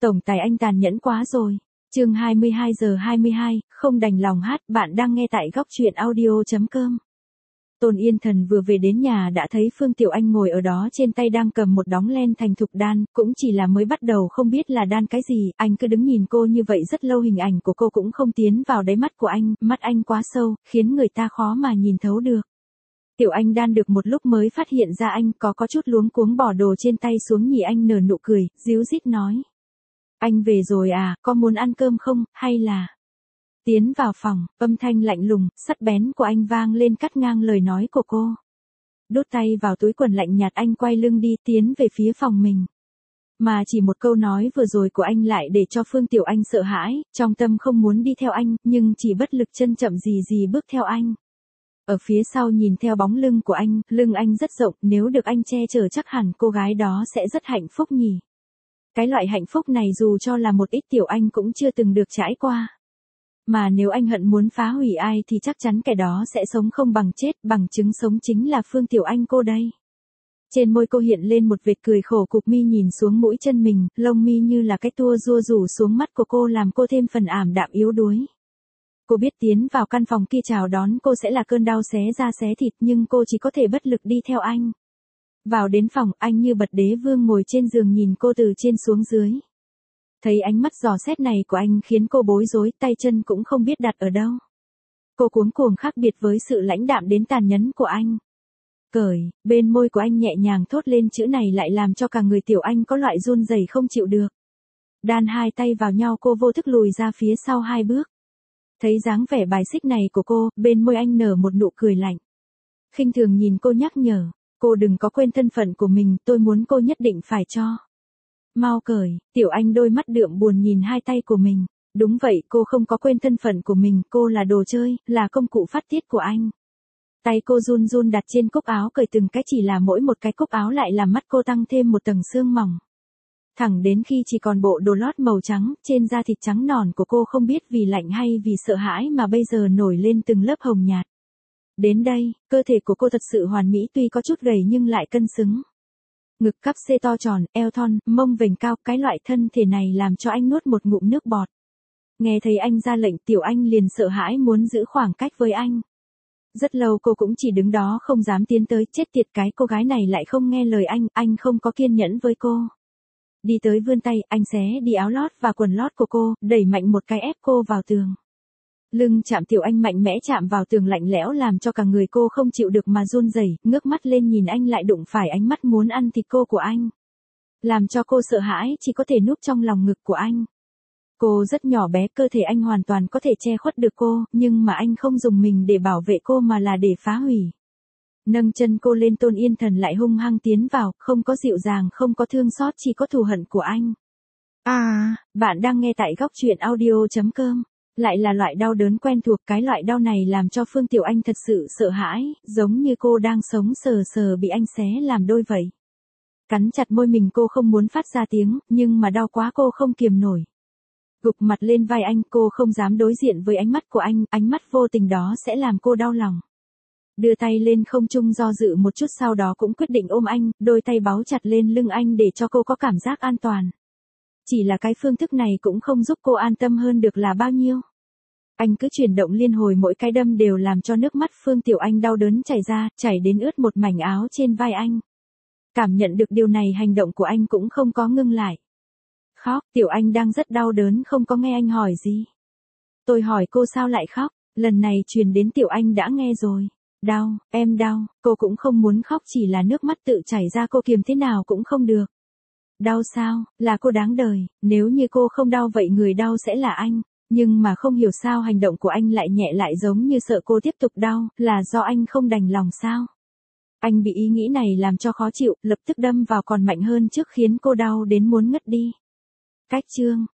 Tổng tài anh tàn nhẫn quá rồi. Chương 22:22, không đành lòng hát, bạn đang nghe tại góc truyện audio.com. Tôn Yên Thần vừa về đến nhà đã thấy Phương Tiểu Anh ngồi ở đó, trên tay đang cầm một đóng len thành thục đan, cũng chỉ là mới bắt đầu không biết là đan cái gì, anh cứ đứng nhìn cô như vậy rất lâu, hình ảnh của cô cũng không tiến vào đáy mắt của anh, mắt anh quá sâu, khiến người ta khó mà nhìn thấu được. Tiểu Anh đan được một lúc mới phát hiện ra anh có chút luống cuống, bỏ đồ trên tay xuống, nhìn anh nở nụ cười, díu dít nói. Anh về rồi à, có muốn ăn cơm không, hay là... Tiến vào phòng, âm thanh lạnh lùng, sắc bén của anh vang lên cắt ngang lời nói của cô. Đút tay vào túi quần lạnh nhạt, anh quay lưng đi, tiến về phía phòng mình. Mà chỉ một câu nói vừa rồi của anh lại để cho Phương Tiểu Anh sợ hãi, trong tâm không muốn đi theo anh, nhưng chỉ bất lực chân chậm gì bước theo anh. Ở phía sau nhìn theo bóng lưng của anh, lưng anh rất rộng, nếu được anh che chở chắc hẳn cô gái đó sẽ rất hạnh phúc nhỉ. Cái loại hạnh phúc này dù cho là một ít Tiểu Anh cũng chưa từng được trải qua. Mà nếu anh hận muốn phá hủy ai thì chắc chắn kẻ đó sẽ sống không bằng chết, bằng chứng sống chính là Phương Tiểu Anh cô đây. Trên môi cô hiện lên một vệt cười khổ, cụp mi nhìn xuống mũi chân mình, lông mi như là cái tua rua rủ xuống mắt của cô làm cô thêm phần ảm đạm yếu đuối. Cô biết tiến vào căn phòng kia chào đón cô sẽ là cơn đau xé da xé thịt, nhưng cô chỉ có thể bất lực đi theo anh. Vào đến phòng, anh như bậc đế vương ngồi trên giường nhìn cô từ trên xuống dưới. Thấy ánh mắt dò xét này của anh khiến cô bối rối, tay chân cũng không biết đặt ở đâu. Cô cuống cuồng, khác biệt với sự lãnh đạm đến tàn nhẫn của anh. Cởi, bên môi của anh nhẹ nhàng thốt lên chữ này lại làm cho cả người Tiểu Anh có loại run rẩy không chịu được. Đan hai tay vào nhau, cô vô thức lùi ra phía sau 2 bước. Thấy dáng vẻ bài xích này của cô, bên môi anh nở một nụ cười lạnh. Khinh thường nhìn cô, nhắc nhở, cô đừng có quên thân phận của mình, tôi muốn cô nhất định phải cho. Mau cởi. Tiểu Anh đôi mắt đượm buồn nhìn hai tay của mình. Đúng vậy, cô không có quên thân phận của mình, cô là đồ chơi, là công cụ phát tiết của anh. Tay cô run run đặt trên cúc áo, cởi từng cái, chỉ là mỗi một cái cúc áo lại làm mắt cô tăng thêm một tầng sương mỏng. Thẳng đến khi chỉ còn bộ đồ lót màu trắng, trên da thịt trắng nõn của cô không biết vì lạnh hay vì sợ hãi mà bây giờ nổi lên từng lớp hồng nhạt. Đến đây, cơ thể của cô thật sự hoàn mỹ, tuy có chút gầy nhưng lại cân xứng. Ngực cắp xê to tròn, eo thon, mông vểnh cao, cái loại thân thể này làm cho anh nuốt một ngụm nước bọt. Nghe thấy anh ra lệnh, Tiểu Anh liền sợ hãi muốn giữ khoảng cách với anh. Rất lâu cô cũng chỉ đứng đó không dám tiến tới, chết tiệt, cái cô gái này lại không nghe lời anh không có kiên nhẫn với cô. Đi tới vươn tay, anh xé đi áo lót và quần lót của cô, đẩy mạnh một cái ép cô vào tường. Lưng chạm, Tiểu Anh mạnh mẽ chạm vào tường lạnh lẽo làm cho cả người cô không chịu được mà run rẩy, ngước mắt lên nhìn anh lại đụng phải ánh mắt muốn ăn thịt cô của anh. Làm cho cô sợ hãi, chỉ có thể núp trong lòng ngực của anh. Cô rất nhỏ bé, cơ thể anh hoàn toàn có thể che khuất được cô, nhưng mà anh không dùng mình để bảo vệ cô mà là để phá hủy. Nâng chân cô lên, Tôn Yên Thần lại hung hăng tiến vào, không có dịu dàng, không có thương xót, chỉ có thù hận của anh. Bạn đang nghe tại góc truyện audio.com. Lại là loại đau đớn quen thuộc, cái loại đau này làm cho Phương Tiểu Anh thật sự sợ hãi, giống như cô đang sống sờ sờ bị anh xé làm đôi vậy. Cắn chặt môi mình, cô không muốn phát ra tiếng, nhưng mà đau quá cô không kiềm nổi. Gục mặt lên vai anh, cô không dám đối diện với ánh mắt của anh, ánh mắt vô tình đó sẽ làm cô đau lòng. Đưa tay lên không trung do dự một chút, sau đó cũng quyết định ôm anh, đôi tay báu chặt lên lưng anh để cho cô có cảm giác an toàn. Chỉ là cái phương thức này cũng không giúp cô an tâm hơn được là bao nhiêu. Anh cứ chuyển động liên hồi, mỗi cái đâm đều làm cho nước mắt Phương Tiểu Anh đau đớn chảy ra, chảy đến ướt một mảnh áo trên vai anh. Cảm nhận được điều này, hành động của anh cũng không có ngưng lại. Khóc, Tiểu Anh đang rất đau đớn không có nghe anh hỏi gì. Tôi hỏi cô sao lại khóc, lần này truyền đến Tiểu Anh đã nghe rồi. Đau, em đau, cô cũng không muốn khóc, chỉ là nước mắt tự chảy ra, cô kiềm thế nào cũng không được. Đau sao, là cô đáng đời, nếu như cô không đau vậy người đau sẽ là anh. Nhưng mà không hiểu sao hành động của anh lại nhẹ, lại giống như sợ cô tiếp tục đau, là do anh không đành lòng sao? Anh bị ý nghĩ này làm cho khó chịu, lập tức đâm vào còn mạnh hơn trước khiến cô đau đến muốn ngất đi. Cách chương,